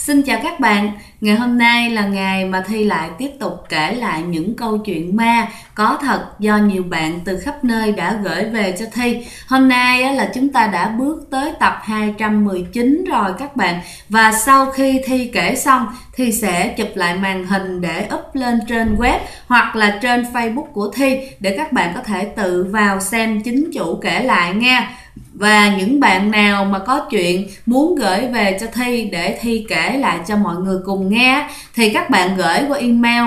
Xin chào các bạn, ngày hôm nay là ngày mà Thi lại tiếp tục kể lại những câu chuyện ma có thật do nhiều bạn từ khắp nơi đã gửi về cho Thi. Hôm nay là chúng ta đã bước tới tập 219 rồi các bạn. Và sau khi Thi kể xong, Thi sẽ chụp lại màn hình để up lên trên web hoặc là trên Facebook của Thi để các bạn có thể tự vào xem chính chủ kể lại nha. Và những bạn nào mà có chuyện muốn gửi về cho Thi để Thi kể lại cho mọi người cùng nghe thì các bạn gửi qua email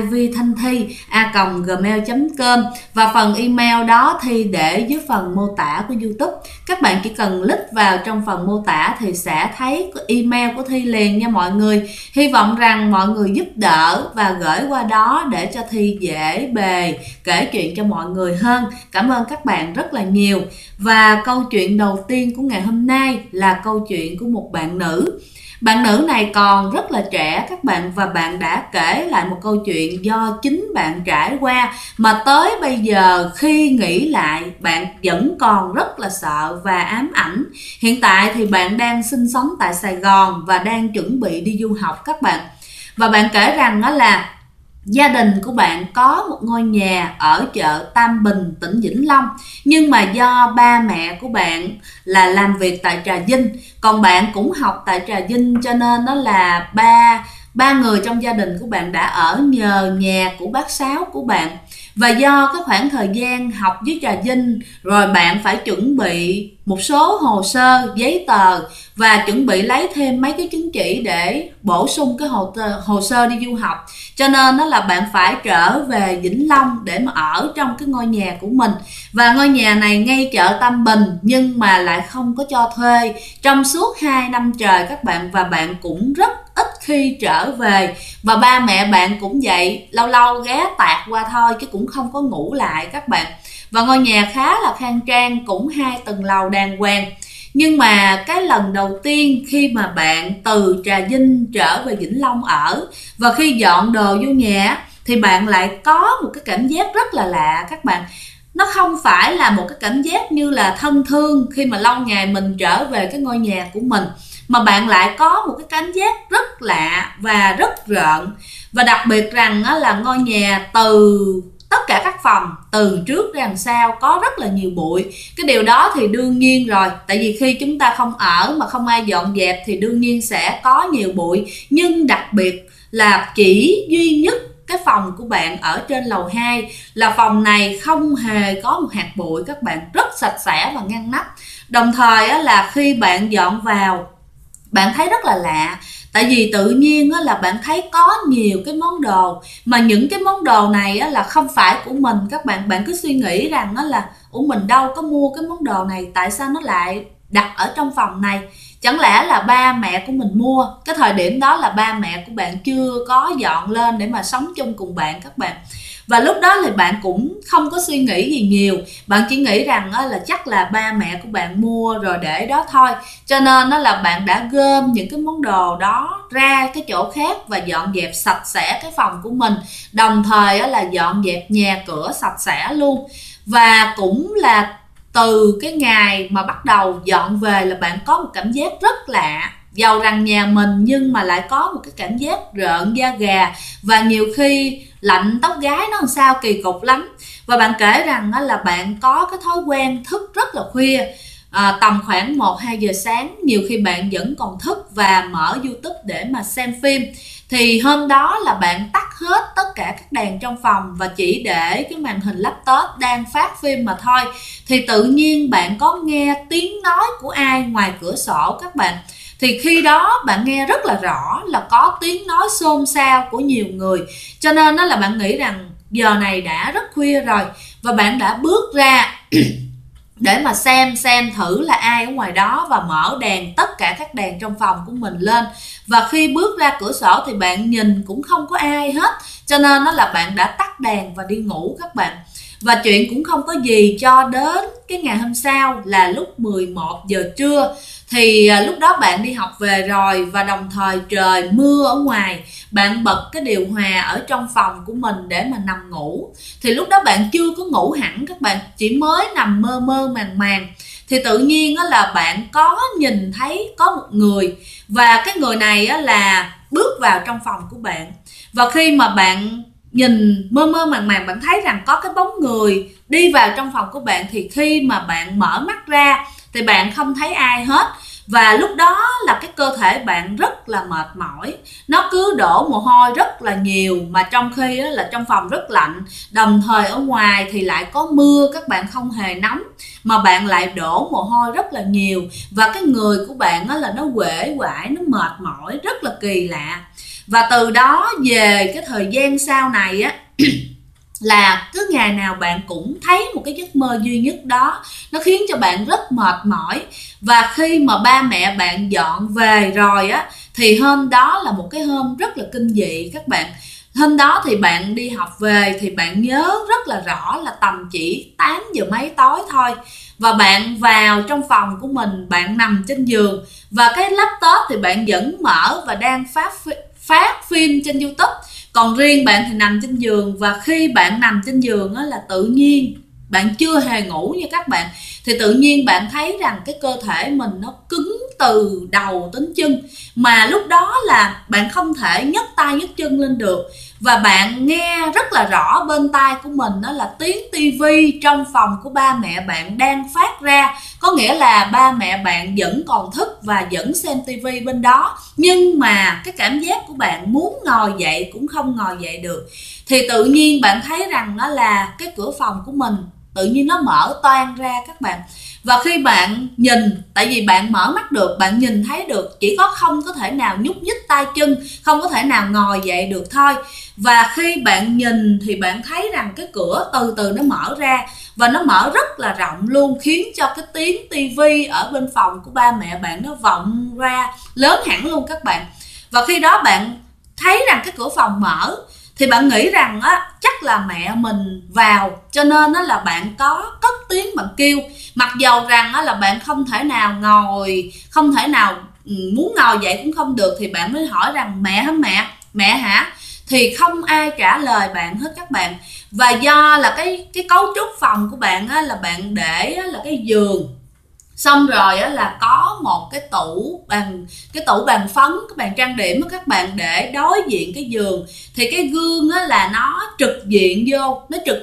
ivthanthi@gmail.com, và phần email đó Thi để dưới phần mô tả của YouTube. Các bạn chỉ cần click vào trong phần mô tả thì sẽ thấy email của Thi liền nha mọi người. Hy vọng rằng mọi người giúp đỡ và gửi qua đó để cho Thi dễ bề kể chuyện cho mọi người hơn. Cảm ơn các bạn rất là nhiều. Và câu chuyện đầu tiên của ngày hôm nay là câu chuyện của một bạn nữ. Bạn nữ này còn rất là trẻ các bạn, và bạn đã kể lại một câu chuyện do chính bạn trải qua mà tới bây giờ khi nghĩ lại bạn vẫn còn rất là sợ và ám ảnh. Hiện tại thì bạn đang sinh sống tại Sài Gòn và đang chuẩn bị đi du học các bạn. Và bạn kể rằng đó là gia đình của bạn có một ngôi nhà ở chợ Tam Bình, tỉnh Vĩnh Long. Nhưng mà do ba mẹ của bạn là làm việc tại Trà Vinh, còn bạn cũng học tại Trà Vinh, cho nên đó là ba người trong gia đình của bạn đã ở nhờ nhà của bác Sáu của bạn. Và do cái khoảng thời gian học với Trà Vinh rồi, bạn phải chuẩn bị một số hồ sơ, giấy tờ và chuẩn bị lấy thêm mấy cái chứng chỉ để bổ sung cái hồ sơ đi du học. Cho nên đó là bạn phải trở về Vĩnh Long để mà ở trong cái ngôi nhà của mình. Và ngôi nhà này ngay chợ Tam Bình nhưng mà lại không có cho thuê trong suốt 2 năm trời các bạn. Và bạn cũng rất ít khi trở về, và ba mẹ bạn cũng vậy, lâu lâu ghé tạt qua thôi chứ cũng không có ngủ lại các bạn. Và ngôi nhà khá là khang trang, cũng 2 tầng lầu đàng hoàng. Nhưng mà cái lần đầu tiên khi mà bạn từ Trà Vinh trở về Vĩnh Long ở, và khi dọn đồ vô nhà thì bạn lại có một cái cảm giác rất là lạ các bạn. Nó không phải là một cái cảm giác như là thân thương khi mà lâu ngày mình trở về cái ngôi nhà của mình, mà bạn lại có một cái cảm giác rất lạ và rất rợn. Và đặc biệt rằng là ngôi nhà từ tất cả các phòng từ trước ra đằng sau có rất là nhiều bụi. Cái điều đó thì đương nhiên rồi, tại vì khi chúng ta không ở mà không ai dọn dẹp thì đương nhiên sẽ có nhiều bụi. Nhưng đặc biệt là chỉ duy nhất cái phòng của bạn ở trên lầu 2 là phòng này không hề có một hạt bụi các bạn, rất sạch sẽ và ngăn nắp. Đồng thời là khi bạn dọn vào, bạn thấy rất là lạ, tại vì tự nhiên là bạn thấy có nhiều cái món đồ, mà những cái món đồ này là không phải của mình các bạn. Bạn cứ suy nghĩ rằng là mình đâu có mua cái món đồ này, tại sao nó lại đặt ở trong phòng này? Chẳng lẽ là ba mẹ của mình mua? Cái thời điểm đó là ba mẹ của bạn chưa có dọn lên để mà sống chung cùng bạn các bạn. Và lúc đó thì bạn cũng không có suy nghĩ gì nhiều, bạn chỉ nghĩ rằng là chắc là ba mẹ của bạn mua rồi để đó thôi. Cho nên là bạn đã gom những cái món đồ đó ra cái chỗ khác và dọn dẹp sạch sẽ cái phòng của mình, đồng thời là dọn dẹp nhà cửa sạch sẽ luôn. Và cũng là từ cái ngày mà bắt đầu dọn về là bạn có một cảm giác rất lạ, dầu rằng nhà mình nhưng mà lại có một cái cảm giác rợn da gà, và nhiều khi lạnh tóc gái, nó làm sao kỳ cục lắm. Và bạn kể rằng là bạn có cái thói quen thức rất là khuya, tầm khoảng 1-2 giờ sáng, nhiều khi bạn vẫn còn thức và mở YouTube để mà xem phim. Thì hôm đó là bạn tắt hết tất cả các đèn trong phòng và chỉ để cái màn hình laptop đang phát phim mà thôi. Thì tự nhiên bạn có nghe tiếng nói của ai ngoài cửa sổ các bạn. Thì khi đó bạn nghe rất là rõ là có tiếng nói xôn xao của nhiều người. Cho nên là bạn nghĩ rằng giờ này đã rất khuya rồi, và bạn đã bước ra để mà xem thử là ai ở ngoài đó, và mở đèn, tất cả các đèn trong phòng của mình lên. Và khi bước ra cửa sổ thì bạn nhìn cũng không có ai hết, cho nên là bạn đã tắt đèn và đi ngủ các bạn. Và chuyện cũng không có gì cho đến cái ngày hôm sau là lúc 11 giờ trưa. Thì lúc đó bạn đi học về rồi, và đồng thời trời mưa ở ngoài, bạn bật cái điều hòa ở trong phòng của mình để mà nằm ngủ. Thì lúc đó bạn chưa có ngủ hẳn các bạn, chỉ mới nằm mơ mơ màng màng. thì tự nhiên là bạn có nhìn thấy có một người, và cái người này là bước vào trong phòng của bạn. Và khi mà bạn nhìn mơ mơ màng màng, bạn thấy rằng có cái bóng người đi vào trong phòng của bạn, thì khi mà bạn mở mắt ra thì bạn không thấy ai hết. Và lúc đó là cái cơ thể bạn rất là mệt mỏi, nó cứ đổ mồ hôi rất là nhiều, mà trong khi là trong phòng rất lạnh, đồng thời ở ngoài thì lại có mưa, các bạn không hề nóng mà bạn lại đổ mồ hôi rất là nhiều. Và cái người của bạn là nó uể oải, nó mệt mỏi, rất là kỳ lạ. Và từ đó về cái thời gian sau này là cứ ngày nào bạn cũng thấy một cái giấc mơ duy nhất đó, nó khiến cho bạn rất mệt mỏi. Và khi mà ba mẹ bạn dọn về rồi thì hôm đó là một cái hôm rất là kinh dị các bạn. Hôm đó thì bạn đi học về thì bạn nhớ rất là rõ là tầm chỉ 8 giờ mấy tối thôi. Và bạn vào trong phòng của mình, bạn nằm trên giường, và cái laptop thì bạn vẫn mở và đang phát phim trên YouTube. Còn riêng bạn thì nằm trên giường, và khi bạn nằm trên giường là tự nhiên bạn chưa hề ngủ nha các bạn, thì tự nhiên bạn thấy rằng cái cơ thể mình nó cứng từ đầu đến chân, mà lúc đó là bạn không thể nhấc tay nhấc chân lên được. Và bạn nghe rất là rõ bên tai của mình đó là tiếng tivi trong phòng của ba mẹ bạn đang phát ra. Có nghĩa là ba mẹ bạn vẫn còn thức và vẫn xem tivi bên đó, nhưng mà cái cảm giác của bạn muốn ngồi dậy cũng không ngồi dậy được. Thì tự nhiên bạn thấy rằng đó là cái cửa phòng của mình tự nhiên nó mở toang ra các bạn. Và khi bạn nhìn, tại vì bạn mở mắt được, bạn nhìn thấy được, chỉ có không có thể nào nhúc nhích tay chân, không có thể nào ngồi dậy được thôi. Và khi bạn nhìn thì bạn thấy rằng cái cửa từ từ nó mở ra, và nó mở rất là rộng luôn, khiến cho cái tiếng tivi ở bên phòng của ba mẹ bạn nó vọng ra lớn hẳn luôn các bạn. Và khi đó bạn thấy rằng cái cửa phòng mở thì bạn nghĩ rằng chắc là mẹ mình vào, cho nên là bạn có cất tiếng bạn kêu, mặc dầu rằng là bạn không thể nào ngồi, không thể nào muốn ngồi dậy cũng không được. Thì bạn mới hỏi rằng mẹ hả, thì không ai trả lời bạn hết các bạn. Và do là cái cấu trúc phòng của bạn là bạn để là cái giường, xong rồi là có một cái tủ bàn phấn, cái bàn trang điểm các bạn để đối diện cái giường. Thì cái gương là nó trực diện vô,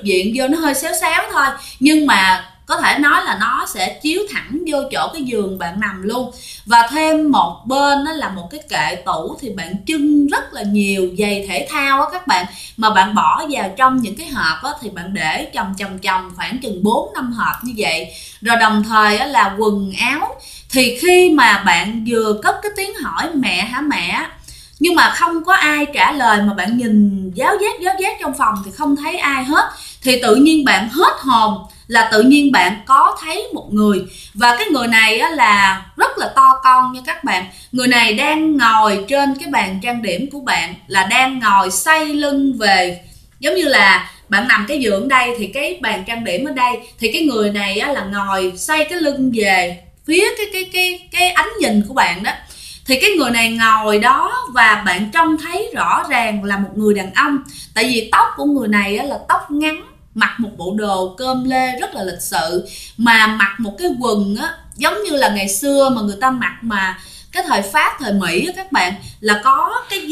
nó hơi xéo xéo thôi, nhưng mà có thể nói là nó sẽ chiếu thẳng vô chỗ cái giường bạn nằm luôn. Và thêm một bên là một cái kệ tủ, thì bạn trưng rất là nhiều giày thể thao các bạn, mà bạn bỏ vào trong những cái hộp thì bạn để chồng khoảng chừng 4-5 hộp như vậy. Rồi đồng thời là quần áo. Thì khi mà bạn vừa cất cái tiếng hỏi mẹ hả mẹ, nhưng mà không có ai trả lời, mà bạn nhìn giáo giác trong phòng thì không thấy ai hết, thì tự nhiên bạn hết hồn, là tự nhiên bạn có thấy một người. Và cái người này là rất là to con nha các bạn. Người này đang ngồi trên cái bàn trang điểm của bạn, là đang ngồi xoay lưng về, giống như là bạn nằm cái giường ở đây thì cái bàn trang điểm ở đây, thì cái người này là ngồi xoay cái lưng về phía cái ánh nhìn của bạn đó. Thì cái người này ngồi đó, và bạn trông thấy rõ ràng là một người đàn ông, tại vì tóc của người này là tóc ngắn, mặc một bộ đồ cơm lê rất là lịch sự, mà mặc một cái quần giống như là ngày xưa mà người ta mặc mà cái thời Pháp, thời Mỹ các bạn, là có cái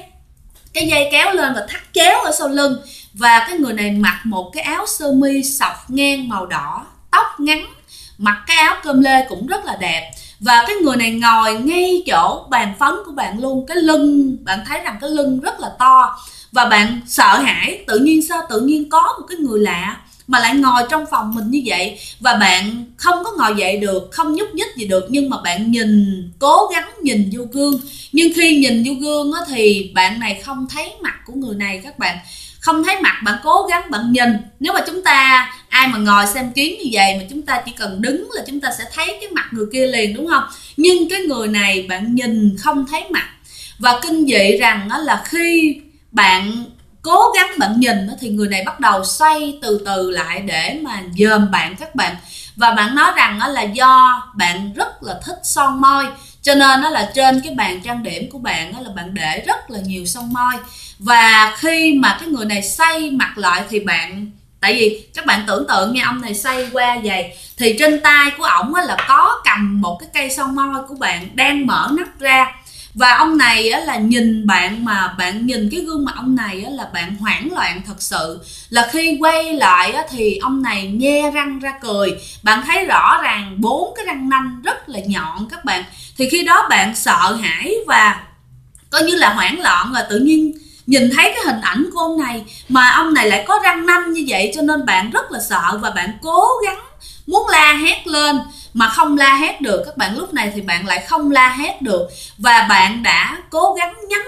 dây kéo lên và thắt chéo ở sau lưng. Và cái người này mặc một cái áo sơ mi sọc ngang màu đỏ, tóc ngắn, mặc cái áo cơm lê cũng rất là đẹp. Và cái người này ngồi ngay chỗ bàn phấn của bạn luôn. Cái lưng, bạn thấy rằng cái lưng rất là to, và bạn sợ hãi, tự nhiên có một cái người lạ mà lại ngồi trong phòng mình như vậy. Và bạn không có ngồi dậy được, không nhúc nhích gì được, nhưng mà bạn cố gắng nhìn vô gương. Nhưng khi nhìn vô gương thì bạn này không thấy mặt của người này các bạn, không thấy mặt. Bạn cố gắng bạn nhìn, nếu mà chúng ta ai mà ngồi xem kiến như vậy mà chúng ta chỉ cần đứng là chúng ta sẽ thấy cái mặt người kia liền, đúng không? Nhưng cái người này bạn nhìn không thấy mặt. Và kinh dị rằng là khi bạn cố gắng bạn nhìn thì người này bắt đầu xoay từ từ lại để mà dòm bạn các bạn. Và bạn nói rằng là do bạn rất là thích son môi, cho nên là trên cái bàn trang điểm của bạn là bạn để rất là nhiều son môi. Và khi mà cái người này xoay mặt lại thì bạn Tại vì các bạn tưởng tượng nha, ông này xoay qua vậy thì trên tay của ổng là có cầm một cái cây son môi của bạn đang mở nắp ra. Và ông này là nhìn bạn, mà bạn nhìn cái gương mặt ông này là bạn hoảng loạn thật sự. Là khi quay lại thì ông này nhe răng ra cười, bạn thấy rõ ràng 4 cái răng nanh rất là nhọn các bạn. Thì khi đó bạn sợ hãi và coi như là hoảng loạn, và tự nhiên nhìn thấy cái hình ảnh của ông này mà ông này lại có răng nanh như vậy, cho nên bạn rất là sợ và bạn cố gắng muốn la hét lên mà không la hét được các bạn. Lúc này thì bạn lại không la hét được, và bạn đã cố gắng nhắm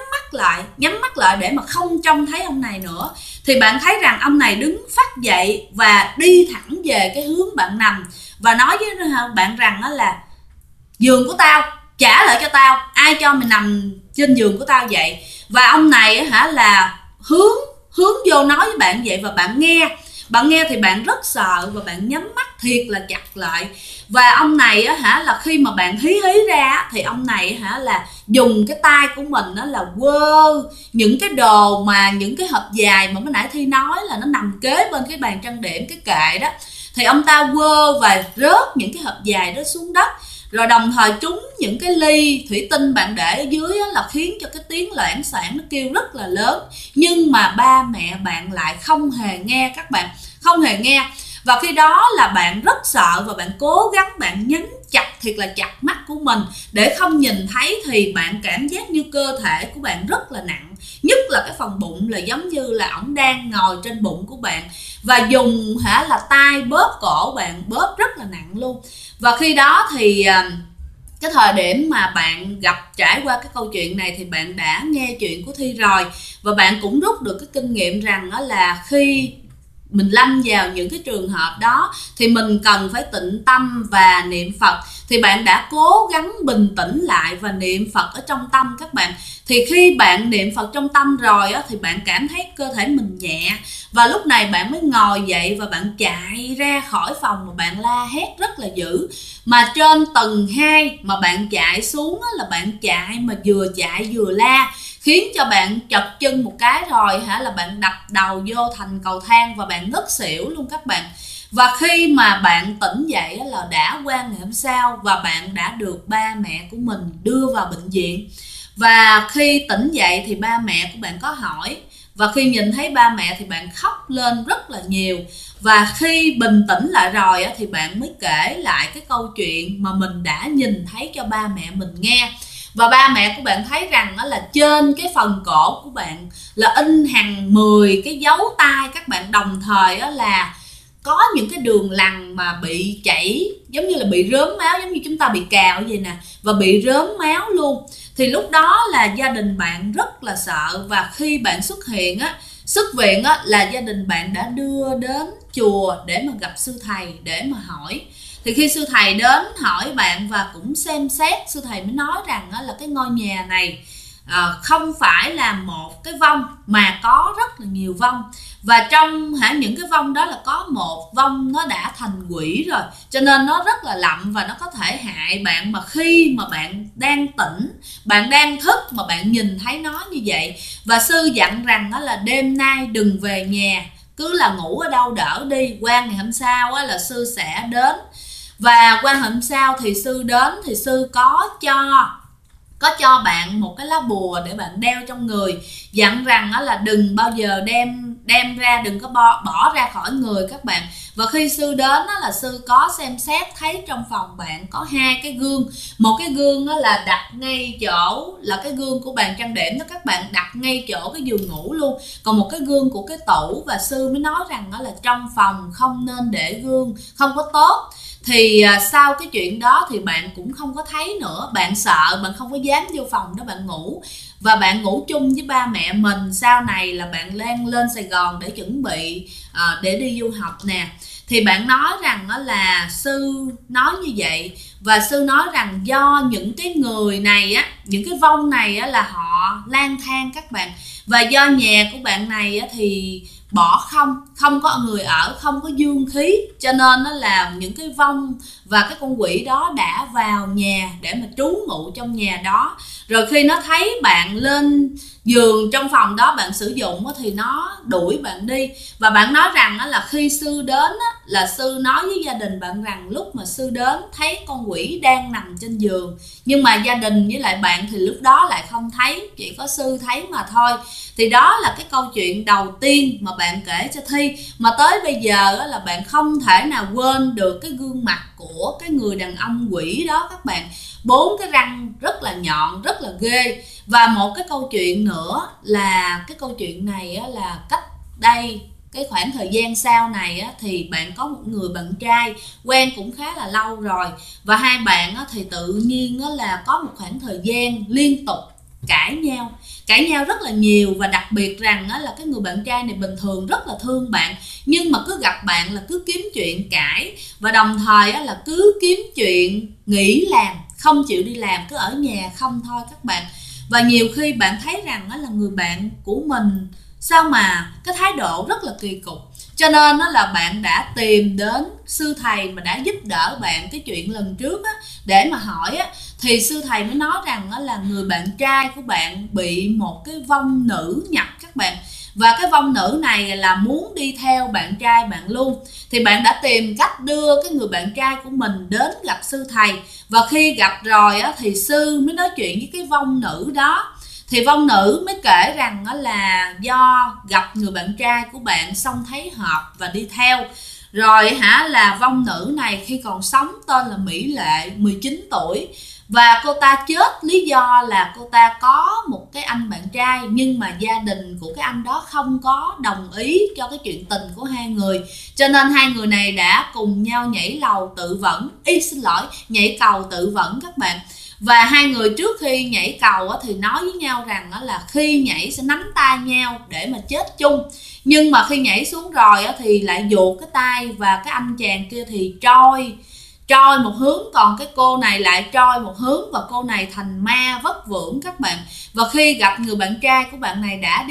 mắt lại để mà không trông thấy ông này nữa. Thì bạn thấy rằng ông này đứng phắt dậy và đi thẳng về cái hướng bạn nằm, và nói với bạn rằng là giường của tao trả lại cho tao, ai cho mày nằm trên giường của tao vậy. Và ông này là hướng vô nói với bạn vậy, và bạn nghe thì bạn rất sợ và bạn nhắm mắt thiệt là chặt lại. Và ông này là khi mà bạn hí ra thì ông này là dùng cái tay của mình là quơ những cái đồ, mà những cái hộp dài mà mới nãy Thi nói là nó nằm kế bên cái bàn trang điểm, cái kệ đó, thì ông ta quơ và rớt những cái hộp dài đó xuống đất. Rồi đồng thời trúng những cái ly thủy tinh bạn để ở dưới là khiến cho cái tiếng loảng xoảng nó kêu rất là lớn. Nhưng mà ba mẹ bạn lại không hề nghe các bạn, không hề nghe. Và khi đó là bạn rất sợ và bạn cố gắng bạn nhắm chặt thiệt là chặt mắt của mình để không nhìn thấy. Thì bạn cảm giác như cơ thể của bạn rất là nặng, nhất là cái phần bụng, là giống như là ổng đang ngồi trên bụng của bạn và dùng là tay bóp cổ bạn, bóp rất là nặng luôn. Và khi đó thì cái thời điểm mà bạn trải qua cái câu chuyện này thì bạn đã nghe chuyện của Thi rồi, và bạn cũng rút được cái kinh nghiệm rằng đó là khi mình lâm vào những cái trường hợp đó thì mình cần phải tịnh tâm và niệm Phật. Thì bạn đã cố gắng bình tĩnh lại và niệm Phật ở trong tâm các bạn. Thì khi bạn niệm Phật trong tâm rồi thì bạn cảm thấy cơ thể mình nhẹ, và lúc này bạn mới ngồi dậy và bạn chạy ra khỏi phòng mà bạn la hét rất là dữ. Mà trên tầng 2 mà bạn chạy xuống là bạn chạy mà vừa chạy vừa la, khiến cho bạn chật chân một cái rồi là bạn đập đầu vô thành cầu thang và bạn ngất xỉu luôn các bạn. Và khi mà bạn tỉnh dậy là đã qua ngày hôm sau, và bạn đã được ba mẹ của mình đưa vào bệnh viện. Và khi tỉnh dậy thì ba mẹ của bạn có hỏi, và khi nhìn thấy ba mẹ thì bạn khóc lên rất là nhiều. Và khi bình tĩnh lại rồi thì bạn mới kể lại cái câu chuyện mà mình đã nhìn thấy cho ba mẹ mình nghe. Và ba mẹ của bạn thấy rằng đó là trên cái phần cổ của bạn là in hàng 10 cái dấu tay các bạn, đồng thời đó là có những cái đường lằn mà bị chảy, giống như là bị rớm máu, giống như chúng ta bị cào vậy nè, và bị rớm máu luôn. Thì lúc đó là gia đình bạn rất là sợ, và khi bạn xuất viện là gia đình bạn đã đưa đến chùa để mà gặp sư thầy để mà hỏi. Thì khi sư thầy đến hỏi bạn và cũng xem xét, sư thầy mới nói rằng là cái ngôi nhà này không phải là một cái vong mà có rất là nhiều vong. Và trong những cái vong đó là có một vong nó đã thành quỷ rồi, cho nên nó rất là lậm và nó có thể hại bạn mà khi mà bạn đang tỉnh, bạn đang thức mà bạn nhìn thấy nó như vậy. Và sư dặn rằng đó là đêm nay đừng về nhà, cứ là ngủ ở đâu đỡ đi, qua ngày hôm sau là sư sẽ đến. Và qua hôm sau thì sư đến thì sư có cho bạn một cái lá bùa để bạn đeo trong người, dặn rằng là đừng bao giờ đem ra, đừng có bỏ ra khỏi người các bạn. Và khi sư đến là sư có xem xét thấy trong phòng bạn có 2 cái gương. Một cái gương là đặt ngay chỗ là cái gương của bàn trang điểm đó các bạn, đặt ngay chỗ cái giường ngủ luôn. Còn một cái gương của cái tủ, và sư mới nói rằng đó là trong phòng không nên để gương, không có tốt. Thì sau cái chuyện đó thì bạn cũng không có thấy nữa, bạn sợ, bạn không có dám vô phòng đó bạn ngủ. Và bạn ngủ chung với ba mẹ mình. Sau này là bạn lên Sài Gòn để chuẩn bị để đi du học nè. Thì bạn nói rằng đó là sư nói như vậy, và sư nói rằng do những cái người này những cái vong này là họ lang thang các bạn. Và do nhà của bạn này thì bỏ không có người ở, không có dương khí, cho nên nó là những cái vong và cái con quỷ đó đã vào nhà để mà trú ngụ trong nhà đó. Rồi khi nó thấy bạn lên giường trong phòng đó bạn sử dụng thì nó đuổi bạn đi. Và bạn nói rằng là khi sư đến là sư nói với gia đình bạn rằng lúc mà sư đến thấy con quỷ đang nằm trên giường, nhưng mà gia đình với lại bạn thì lúc đó lại không thấy, chỉ có sư thấy mà thôi. Thì đó là cái câu chuyện đầu tiên mà bạn kể cho Thi, mà tới bây giờ là bạn không thể nào quên được cái gương mặt của cái người đàn ông quỷ đó các bạn. 4 cái răng rất là nhọn, rất là ghê. Và một cái câu chuyện nữa là cái câu chuyện này là cách đây cái khoảng thời gian sau này thì bạn có một người bạn trai quen cũng khá là lâu rồi, và hai bạn thì tự nhiên là có một khoảng thời gian liên tục cãi nhau rất là nhiều. Và đặc biệt rằng là cái người bạn trai này bình thường rất là thương bạn, nhưng mà cứ gặp bạn là cứ kiếm chuyện cãi, và đồng thời là cứ kiếm chuyện nghỉ làm, không chịu đi làm, cứ ở nhà không thôi các bạn. Và nhiều khi bạn thấy rằng là người bạn của mình sao mà cái thái độ rất là kỳ cục, cho nên là bạn đã tìm đến sư thầy mà đã giúp đỡ bạn cái chuyện lần trước để mà hỏi thì sư thầy mới nói rằng là người bạn trai của bạn bị một cái vong nữ nhập các bạn. Và cái vong nữ này là muốn đi theo bạn trai bạn luôn. Thì bạn đã tìm cách đưa cái người bạn trai của mình đến gặp sư thầy, và khi gặp rồi thì sư mới nói chuyện với cái vong nữ đó. Thì vong nữ mới kể rằng là do gặp người bạn trai của bạn xong thấy hợp và đi theo. Rồi là vong nữ này khi còn sống tên là Mỹ Lệ, 19 tuổi. Và cô ta chết lý do là cô ta có một cái anh bạn trai, nhưng mà gia đình của cái anh đó không có đồng ý cho cái chuyện tình của hai người, cho nên hai người này đã cùng nhau nhảy lầu tự vẫn, nhảy cầu tự vẫn các bạn. Và hai người trước khi nhảy cầu thì nói với nhau rằng là khi nhảy sẽ nắm tay nhau để mà chết chung. Nhưng mà khi nhảy xuống rồi thì lại vuột cái tay, và cái anh chàng kia thì trôi một hướng, còn cái cô này lại trôi một hướng, và cô này thành ma vất vưởng các bạn. Và khi gặp người bạn trai của bạn này đã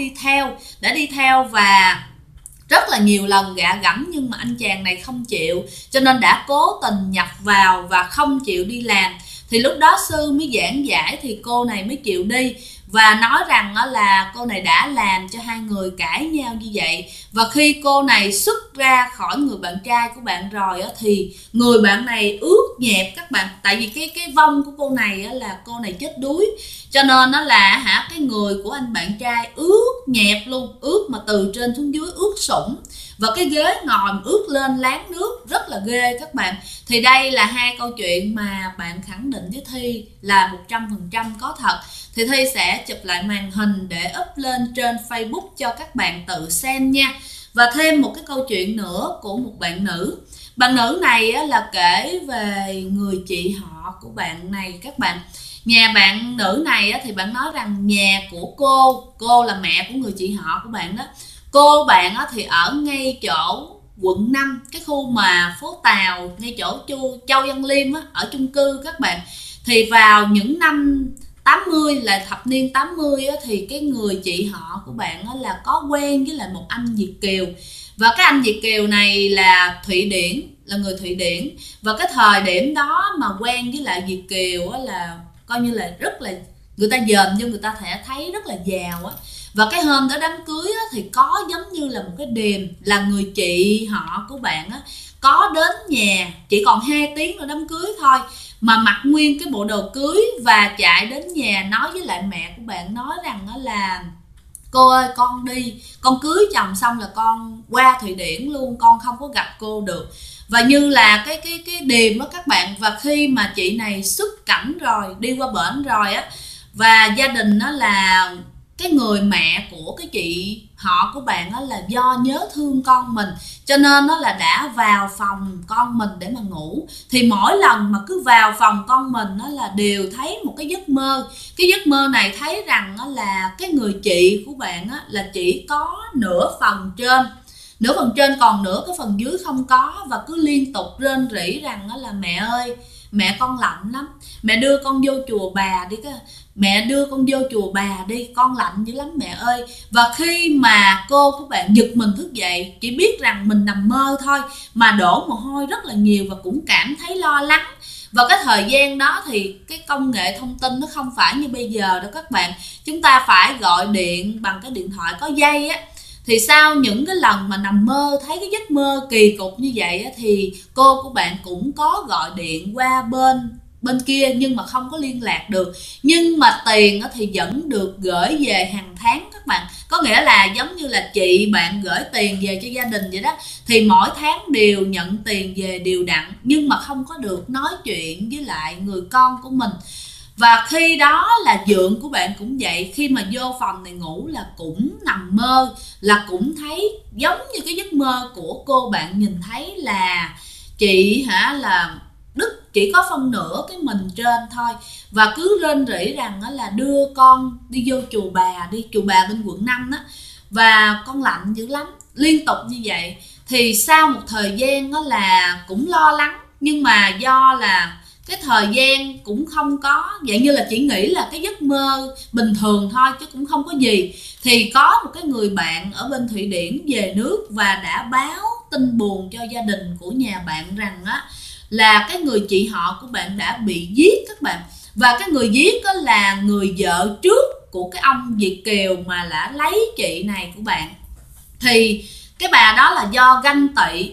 đi theo và rất là nhiều lần gạ gẫm, nhưng mà anh chàng này không chịu, cho nên đã cố tình nhập vào và không chịu đi làm. Thì lúc đó sư mới giảng giải thì cô này mới chịu đi, và nói rằng là cô này đã làm cho hai người cãi nhau như vậy. Và khi cô này xuất ra khỏi người bạn trai của bạn rồi thì người bạn này ướt nhẹp các bạn. Tại vì cái vong của cô này là cô này chết đuối, cho nên nó là cái người của anh bạn trai ướt nhẹp luôn, ướt mà từ trên xuống dưới ướt sũng. Và cái ghế ngồi ướt lên láng nước, rất là ghê các bạn. Thì đây là hai câu chuyện mà bạn khẳng định với Thi là 100% có thật. Thì Thi sẽ chụp lại màn hình để up lên trên Facebook cho các bạn tự xem nha. Và thêm một cái câu chuyện nữa của một bạn nữ. Bạn nữ này là kể về người chị họ của bạn này các bạn. Nhà bạn nữ này thì bạn nói rằng nhà của cô là mẹ của người chị họ của bạn đó. Cô bạn thì ở ngay chỗ quận 5, cái khu mà phố Tàu, ngay chỗ Châu Văn Liêm ở chung cư các bạn. Thì vào những năm 80 là thập niên 80 thì cái người chị họ của bạn là có quen với lại một anh Việt kiều. Và cái anh Việt kiều này là người Thụy Điển. Và cái thời điểm đó mà quen với lại Việt kiều là coi như là rất là, người ta dòm cho người ta sẽ thấy rất là giàu Và cái hôm đó đám cưới thì có giống như là một cái điềm, là người chị họ của bạn có đến nhà, chỉ còn 2 tiếng nữa đám cưới thôi, mà mặc nguyên cái bộ đồ cưới và chạy đến nhà nói với lại mẹ của bạn, nói rằng là cô ơi, con cưới chồng xong là con qua Thụy Điển luôn, con không có gặp cô được. Và như là cái điềm đó các bạn. Và khi mà chị này xuất cảnh rồi, đi qua bển rồi và gia đình là cái người mẹ của cái chị họ của bạn là do nhớ thương con mình, cho nên là đã vào phòng con mình để mà ngủ. Thì mỗi lần mà cứ vào phòng con mình là đều thấy một cái giấc mơ. Cái giấc mơ này thấy rằng là cái người chị của bạn là chỉ có nửa phần trên, còn nửa cái phần dưới không có. Và cứ liên tục rên rỉ rằng là mẹ ơi, mẹ con lạnh lắm, mẹ đưa con vô chùa bà đi, mẹ đưa con vô chùa bà đi, con lạnh dữ lắm mẹ ơi. Và khi mà cô của bạn giật mình thức dậy, chỉ biết rằng mình nằm mơ thôi mà đổ mồ hôi rất là nhiều và cũng cảm thấy lo lắng. Và cái thời gian đó thì cái công nghệ thông tin nó không phải như bây giờ đâu các bạn, chúng ta phải gọi điện bằng cái điện thoại có dây á. Thì sau những cái lần mà nằm mơ thấy cái giấc mơ kỳ cục như vậy á, thì cô của bạn cũng có gọi điện qua bên kia nhưng mà không có liên lạc được. Nhưng mà tiền thì vẫn được gửi về hàng tháng các bạn. Có nghĩa là giống như là chị bạn gửi tiền về cho gia đình vậy đó. Thì mỗi tháng đều nhận tiền về đều đặn, nhưng mà không có được nói chuyện với lại người con của mình. Và khi đó là dượng của bạn cũng vậy, khi mà vô phòng này ngủ là cũng nằm mơ, là cũng thấy giống như cái giấc mơ của cô bạn nhìn thấy là chị là Đức chỉ có phân nửa cái mình trên thôi. Và cứ rên rỉ rằng là đưa con đi vô chùa bà đi, chùa bà bên quận 5 á, và con lạnh dữ lắm, liên tục như vậy. Thì sau một thời gian đó là cũng lo lắng, nhưng mà do là cái thời gian cũng không có, dạng như là chỉ nghĩ là cái giấc mơ bình thường thôi chứ cũng không có gì. Thì có một cái người bạn ở bên Thụy Điển về nước và đã báo tin buồn cho gia đình của nhà bạn rằng á là cái người chị họ của bạn đã bị giết các bạn. Và cái người giết đó là người vợ trước của cái ông Việt kiều mà đã lấy chị này của bạn. Thì cái bà đó là do ganh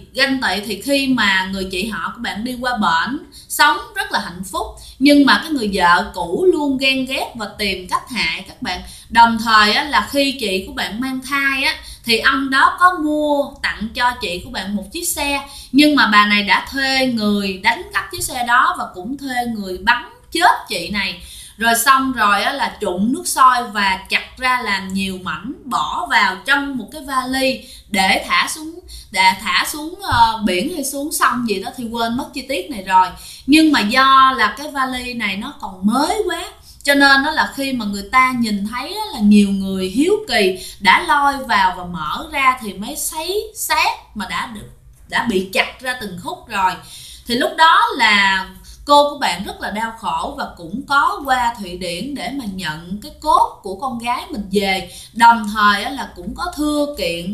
tị thì khi mà người chị họ của bạn đi qua bển sống rất là hạnh phúc, nhưng mà cái người vợ cũ luôn ghen ghét và tìm cách hại các bạn. Đồng thời á, là khi chị của bạn mang thai á, thì ông đó có mua tặng cho chị của bạn một chiếc xe, nhưng mà bà này đã thuê người đánh cắp chiếc xe đó và cũng thuê người bắn chết chị này. Rồi xong rồi á, là trụng nước sôi và chặt ra làm nhiều mảnh, bỏ vào trong một cái vali để thả xuống biển hay xuống sông gì đó thì quên mất chi tiết này rồi. Nhưng mà do là cái vali này nó còn mới quá, cho nên đó là khi mà người ta nhìn thấy là nhiều người hiếu kỳ đã lôi vào và mở ra thì mới thấy xác mà đã bị chặt ra từng khúc rồi. Thì lúc đó là cô của bạn rất là đau khổ và cũng có qua Thụy Điển để mà nhận cái cốt của con gái mình về. Đồng thời là cũng có thưa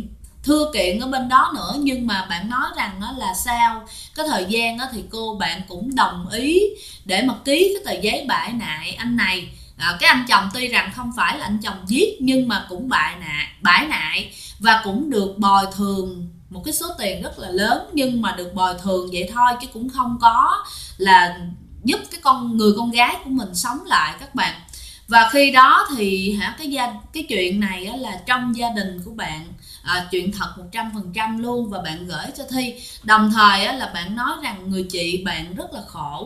kiện ở bên đó nữa, nhưng mà bạn nói rằng là sau cái thời gian thì cô bạn cũng đồng ý để mà ký cái tờ giấy bãi nại anh này. Cái anh chồng tuy rằng không phải là anh chồng giết nhưng mà cũng bãi nại và cũng được bồi thường một cái số tiền rất là lớn, nhưng mà được bồi thường vậy thôi chứ cũng không có là giúp cái người con gái của mình sống lại các bạn. Và khi đó thì cái chuyện này là trong gia đình của bạn, chuyện thật 100% luôn, và bạn gửi cho Thi. Đồng thời là bạn nói rằng người chị bạn rất là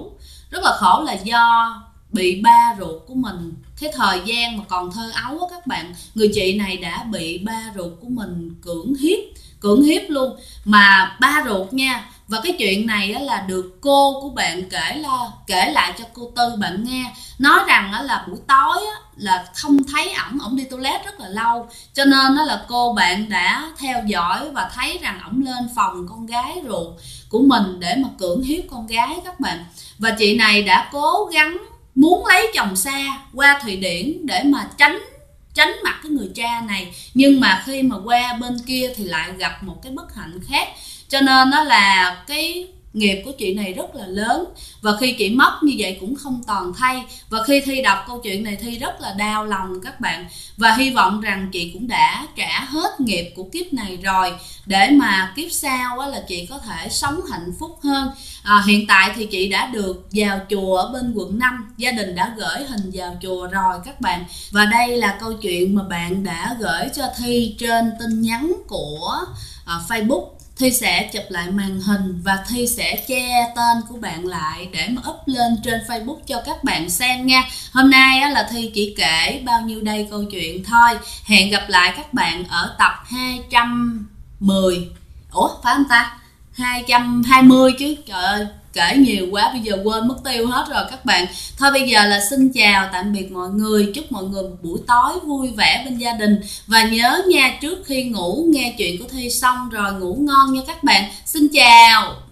khổ là do bị ba ruột của mình, cái thời gian mà còn thơ ấu các bạn, người chị này đã bị ba ruột của mình cưỡng hiếp luôn, mà ba ruột nha. Và cái chuyện này là được cô của bạn kể lại cho cô Tư bạn nghe, nói rằng là buổi tối là không thấy ổng đi toilet rất là lâu, cho nên là cô bạn đã theo dõi và thấy rằng ổng lên phòng con gái ruột của mình để mà cưỡng hiếp con gái các bạn. Và chị này đã cố gắng muốn lấy chồng xa qua Thụy Điển để mà tránh mặt cái người cha này, nhưng mà khi mà qua bên kia thì lại gặp một cái bất hạnh khác, cho nên đó là cái nghiệp của chị này rất là lớn. Và khi chị mất như vậy cũng không toàn thay. Và khi Thi đọc câu chuyện này, Thi rất là đau lòng các bạn, và hy vọng rằng chị cũng đã trả hết nghiệp của kiếp này rồi, để mà kiếp sau là chị có thể sống hạnh phúc hơn. Hiện tại thì chị đã được vào chùa ở bên quận 5, gia đình đã gửi hình vào chùa rồi các bạn. Và đây là câu chuyện mà bạn đã gửi cho Thi trên tin nhắn của Facebook. Thi sẽ chụp lại màn hình và Thi sẽ che tên của bạn lại để mà up lên trên Facebook cho các bạn xem nha. Hôm nay là Thi chỉ kể bao nhiêu đây câu chuyện thôi. Hẹn gặp lại các bạn ở tập 210. Ủa phải không ta? 220 chứ, trời ơi kể nhiều quá bây giờ quên mất tiêu hết rồi các bạn. Thôi bây giờ là xin chào tạm biệt mọi người, chúc mọi người một buổi tối vui vẻ bên gia đình. Và nhớ nha, trước khi ngủ nghe chuyện của Thi xong rồi ngủ ngon nha các bạn. Xin chào.